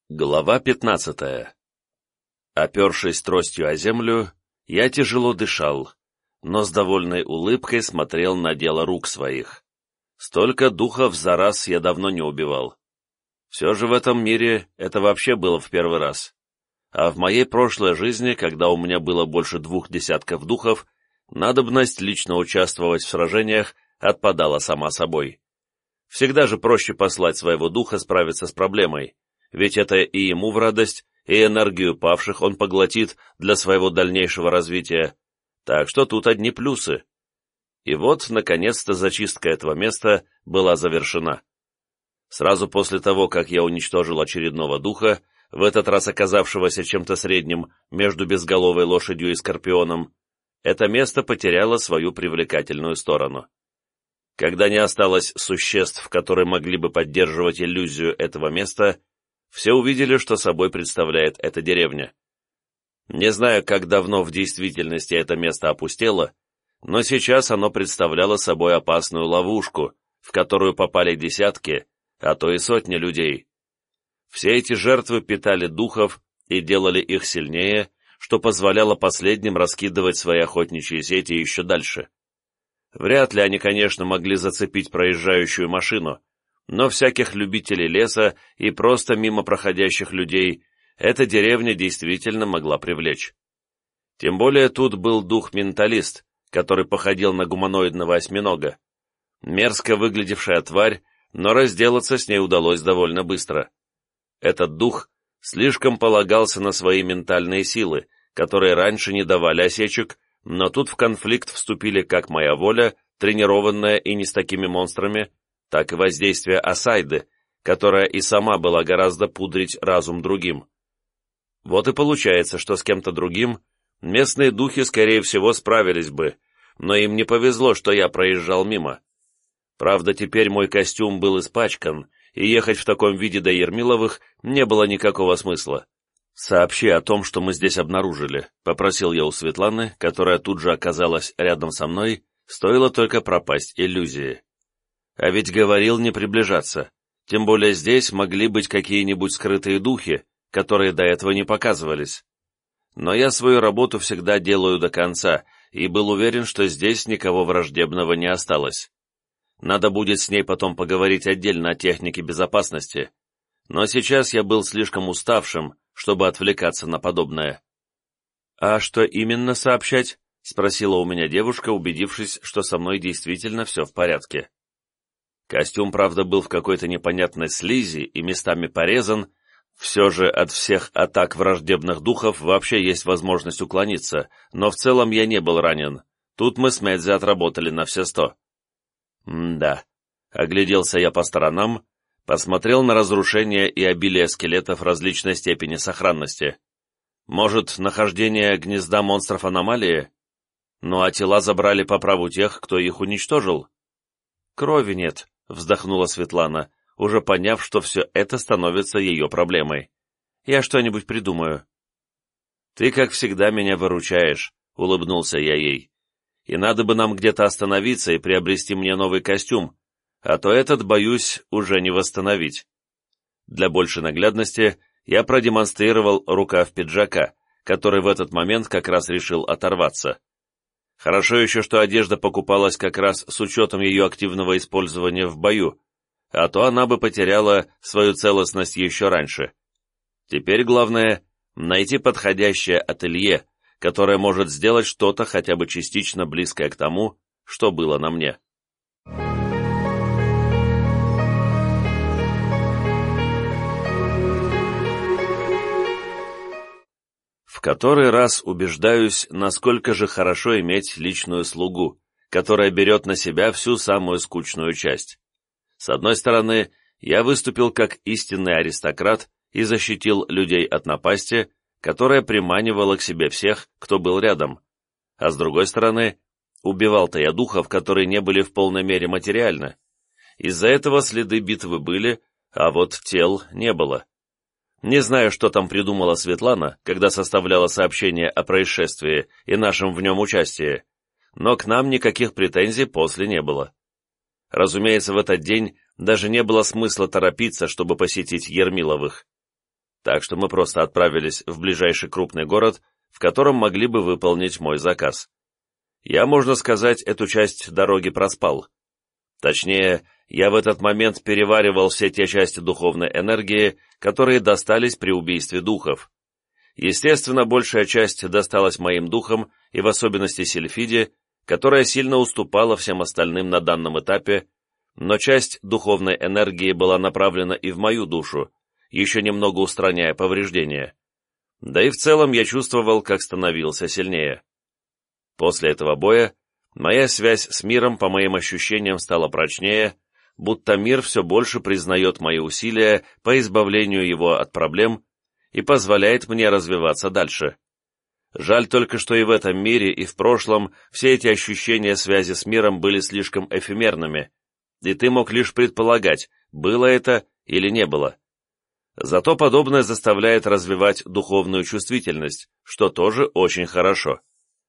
Глава 15. Опершись тростью о землю, я тяжело дышал, но с довольной улыбкой смотрел на дело рук своих. Столько духов за раз я давно не убивал. Все же в этом мире это вообще было в первый раз. А в моей прошлой жизни, когда у меня было больше 2 десятков духов, надобность лично участвовать в сражениях отпадала сама собой. Всегда же проще послать своего духа справиться с проблемой, ведь это и ему в радость, и энергию павших он поглотит для своего дальнейшего развития, так что тут одни плюсы. И вот, наконец-то, зачистка этого места была завершена. Сразу после того, как я уничтожил очередного духа, в этот раз оказавшегося чем-то средним между безголовой лошадью и скорпионом, это место потеряло свою привлекательную сторону. Когда не осталось существ, которые могли бы поддерживать иллюзию этого места, все увидели, что собой представляет эта деревня. Не знаю, как давно в действительности это место опустело, но сейчас оно представляло собой опасную ловушку, в которую попали десятки, а то и сотни людей. Все эти жертвы питали духов и делали их сильнее, что позволяло последним раскидывать свои охотничьи сети еще дальше. Вряд ли они, конечно, могли зацепить проезжающую машину, но всяких любителей леса и просто мимо проходящих людей эта деревня действительно могла привлечь. Тем более тут был дух-менталист, который походил на гуманоидного осьминога. Мерзко выглядевшая тварь, но разделаться с ней удалось довольно быстро. Этот дух слишком полагался на свои ментальные силы, которые раньше не давали осечек, но тут в конфликт вступили как моя воля, тренированная и не с такими монстрами, так и воздействие Асайды, которая и сама была гораздо пудрить разум другим. Вот и получается, что с кем-то другим местные духи, скорее всего, справились бы, но им не повезло, что я проезжал мимо. Правда, теперь мой костюм был испачкан, и ехать в таком виде до Ермиловых не было никакого смысла. «Сообщи о том, что мы здесь обнаружили», — попросил я у Светланы, которая тут же оказалась рядом со мной, стоило только пропасть иллюзии. А ведь говорил не приближаться, тем более здесь могли быть какие-нибудь скрытые духи, которые до этого не показывались. Но я свою работу всегда делаю до конца, и был уверен, что здесь никого враждебного не осталось. Надо будет с ней потом поговорить отдельно о технике безопасности, но сейчас я был слишком уставшим, чтобы отвлекаться на подобное. «А что именно сообщать?» — спросила у меня девушка, убедившись, что со мной действительно все в порядке. Костюм, правда, был в какой-то непонятной слизи и местами порезан, все же от всех атак враждебных духов вообще есть возможность уклониться, но в целом я не был ранен. Тут мы с Медзи отработали на все 100. Да, огляделся я по сторонам, посмотрел на разрушение и обилие скелетов различной степени сохранности. Может, нахождение гнезда монстров аномалии? Ну а тела забрали по праву тех, кто их уничтожил? Крови нет, вздохнула Светлана, уже поняв, что все это становится ее проблемой. Я что-нибудь придумаю. Ты, как всегда, меня выручаешь, улыбнулся я ей. И надо бы нам где-то остановиться и приобрести мне новый костюм, а то этот, боюсь, уже не восстановить. Для большей наглядности я продемонстрировал рукав пиджака, который в этот момент как раз решил оторваться. Хорошо еще, что одежда покупалась как раз с учетом ее активного использования в бою, а то она бы потеряла свою целостность еще раньше. Теперь главное — найти подходящее ателье, которое может сделать что-то хотя бы частично близкое к тому, что было на мне. В который раз убеждаюсь, насколько же хорошо иметь личную слугу, которая берет на себя всю самую скучную часть. С одной стороны, я выступил как истинный аристократ и защитил людей от напасти, которая приманивала к себе всех, кто был рядом, а с другой стороны, убивал-то я духов, которые не были в полной мере материальны. Из-за этого следы битвы были, а вот тел не было. Не знаю, что там придумала Светлана, когда составляла сообщение о происшествии и нашем в нем участии, но к нам никаких претензий после не было. Разумеется, в этот день даже не было смысла торопиться, чтобы посетить Ермиловых. так что мы просто отправились в ближайший крупный город, в котором могли бы выполнить мой заказ. Я, можно сказать, эту часть дороги проспал. Точнее, я в этот момент переваривал все те части духовной энергии, которые достались при убийстве духов. Естественно, большая часть досталась моим духам, и в особенности Сильфиде, которая сильно уступала всем остальным на данном этапе, но часть духовной энергии была направлена и в мою душу, еще немного устраняя повреждения. Да и в целом я чувствовал, как становился сильнее. После этого боя моя связь с миром, по моим ощущениям, стала прочнее, будто мир все больше признает мои усилия по избавлению его от проблем и позволяет мне развиваться дальше. Жаль только, что и в этом мире, и в прошлом все эти ощущения связи с миром были слишком эфемерными, и ты мог лишь предполагать, было это или не было. Зато подобное заставляет развивать духовную чувствительность, что тоже очень хорошо.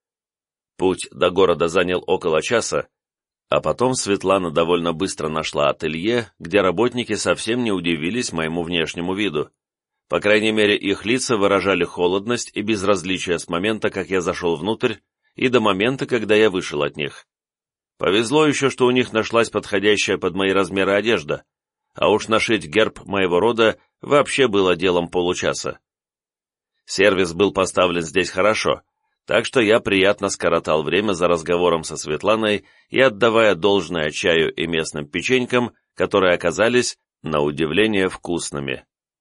Путь до города занял около часа, а потом Светлана довольно быстро нашла ателье, где работники совсем не удивились моему внешнему виду. По крайней мере, их лица выражали холодность и безразличие с момента, как я зашел внутрь, и до момента, когда я вышел от них. Повезло еще, что у них нашлась подходящая под мои размеры одежда, а уж нашить герб моего рода вообще было делом получаса. Сервис был поставлен здесь хорошо, так что я приятно скоротал время за разговором со Светланой и отдавая должное чаю и местным печенькам, которые оказались, на удивление, вкусными.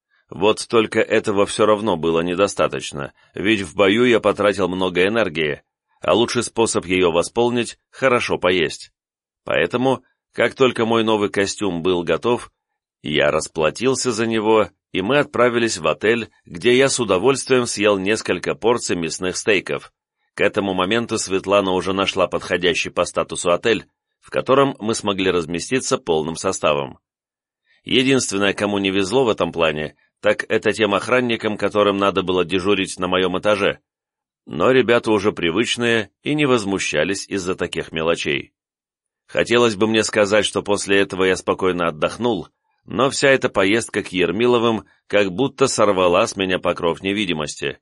Вот только этого все равно было недостаточно, ведь в бою я потратил много энергии, а лучший способ ее восполнить – хорошо поесть. Поэтому, как только мой новый костюм был готов, я расплатился за него, и мы отправились в отель, где я с удовольствием съел несколько порций мясных стейков. К этому моменту Светлана уже нашла подходящий по статусу отель, в котором мы смогли разместиться полным составом. Единственное, кому не везло в этом плане, так это тем охранникам, которым надо было дежурить на моем этаже. Но ребята уже привычные и не возмущались из-за таких мелочей. Хотелось бы мне сказать, что после этого я спокойно отдохнул, но вся эта поездка к Ермиловым как будто сорвала с меня покров невидимости.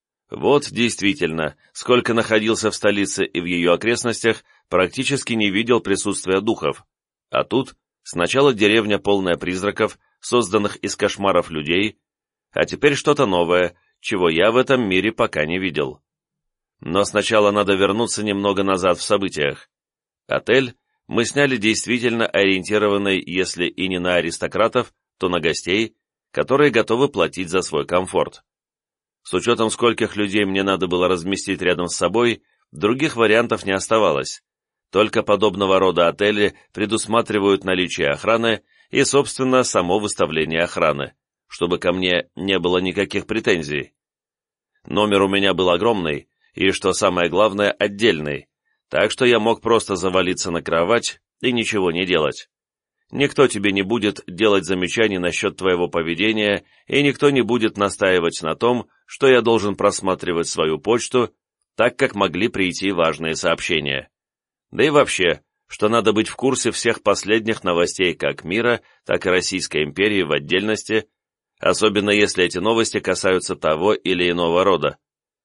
Вот действительно, сколько находился в столице и в ее окрестностях, практически не видел присутствия духов. А тут сначала деревня, полная призраков, созданных из кошмаров людей, а теперь что-то новое, чего я в этом мире пока не видел. Но сначала надо вернуться немного назад в событиях. Отель мы сняли действительно ориентированный, если и не на аристократов, то на гостей, которые готовы платить за свой комфорт. С учетом, скольких людей мне надо было разместить рядом с собой, других вариантов не оставалось. Только подобного рода отели предусматривают наличие охраны и, собственно, само выставление охраны, чтобы ко мне не было никаких претензий. Номер у меня был огромный и, что самое главное, отдельный, так что я мог просто завалиться на кровать и ничего не делать. Никто тебе не будет делать замечаний насчет твоего поведения, и никто не будет настаивать на том, что я должен просматривать свою почту, так как могли прийти важные сообщения. Да и вообще, что надо быть в курсе всех последних новостей как мира, так и Российской империи в отдельности, особенно если эти новости касаются того или иного рода.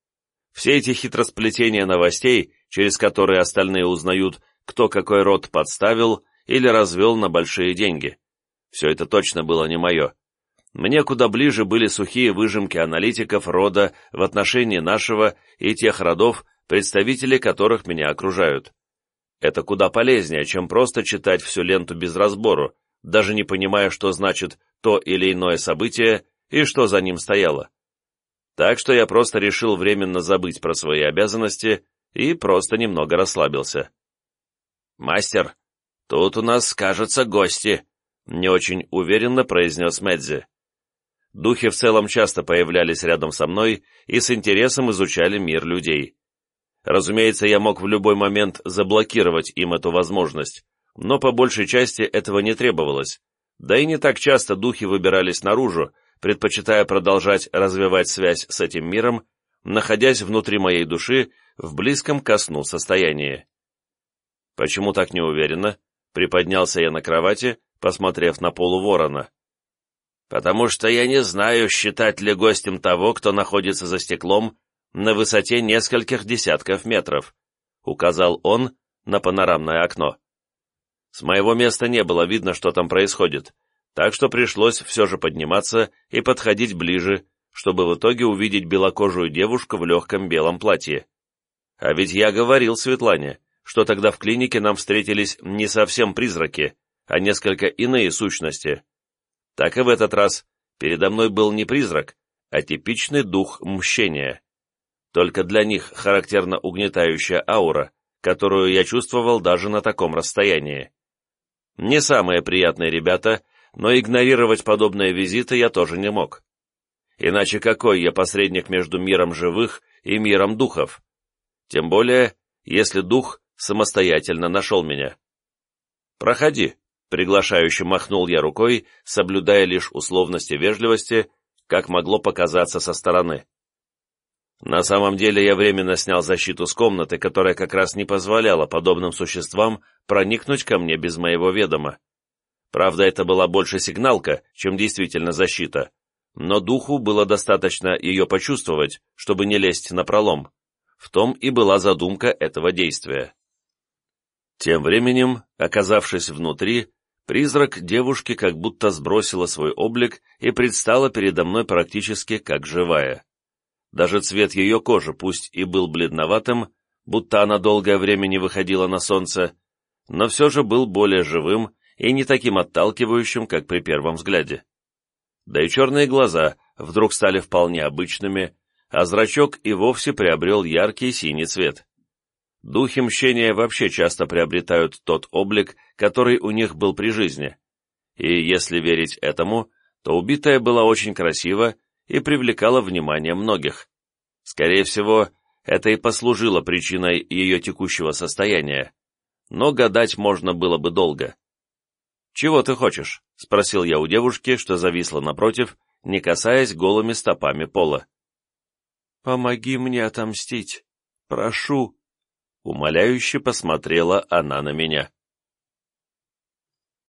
Все эти хитросплетения новостей, через которые остальные узнают, кто какой род подставил или развел на большие деньги. Все это точно было не мое. Мне куда ближе были сухие выжимки аналитиков рода в отношении нашего и тех родов, представители которых меня окружают. Это куда полезнее, чем просто читать всю ленту без разбору, даже не понимая, что значит то или иное событие и что за ним стояло. Так что я просто решил временно забыть про свои обязанности и просто немного расслабился. «Мастер, тут у нас, кажется, гости», — не очень уверенно произнес Мэдзи. Духи в целом часто появлялись рядом со мной и с интересом изучали мир людей. Разумеется, я мог в любой момент заблокировать им эту возможность, но по большей части этого не требовалось, да и не так часто духи выбирались наружу, предпочитая продолжать развивать связь с этим миром, находясь внутри моей души в близком ко сну состоянии. «Почему так неуверенно?» — приподнялся я на кровати, посмотрев на полуворона. «Потому что я не знаю, считать ли гостем того, кто находится за стеклом на высоте нескольких десятков метров», — указал он на панорамное окно. С моего места не было видно, что там происходит, так что пришлось все же подниматься и подходить ближе, чтобы в итоге увидеть белокожую девушку в легком белом платье. А ведь я говорил Светлане, что тогда в клинике нам встретились не совсем призраки, а несколько иные сущности. Так и в этот раз передо мной был не призрак, а типичный дух мщения. Только для них характерна угнетающая аура, которую я чувствовал даже на таком расстоянии. Не самые приятные ребята, но игнорировать подобные визиты я тоже не мог. Иначе какой я посредник между миром живых и миром духов? Тем более, если дух самостоятельно нашел меня. «Проходи», — приглашающе махнул я рукой, соблюдая лишь условности вежливости, как могло показаться со стороны. На самом деле я временно снял защиту с комнаты, которая как раз не позволяла подобным существам проникнуть ко мне без моего ведома. Правда, это была больше сигналка, чем действительно защита, но духу было достаточно ее почувствовать, чтобы не лезть напролом. В том и была задумка этого действия. Тем временем, оказавшись внутри, призрак девушки как будто сбросила свой облик и предстала передо мной практически как живая. Даже цвет ее кожи, пусть и был бледноватым, будто она долгое время не выходила на солнце, но все же был более живым и не таким отталкивающим, как при первом взгляде. Да и черные глаза вдруг стали вполне обычными, а зрачок и вовсе приобрел яркий синий цвет. Духи мщения вообще часто приобретают тот облик, который у них был при жизни. И если верить этому, то убитая была очень красива и привлекала внимание многих. Скорее всего, это и послужило причиной ее текущего состояния. Но гадать можно было бы долго. «Чего ты хочешь?» — спросил я у девушки, что зависла напротив, не касаясь голыми стопами пола. «Помоги мне отомстить. Прошу». Умоляюще посмотрела она на меня.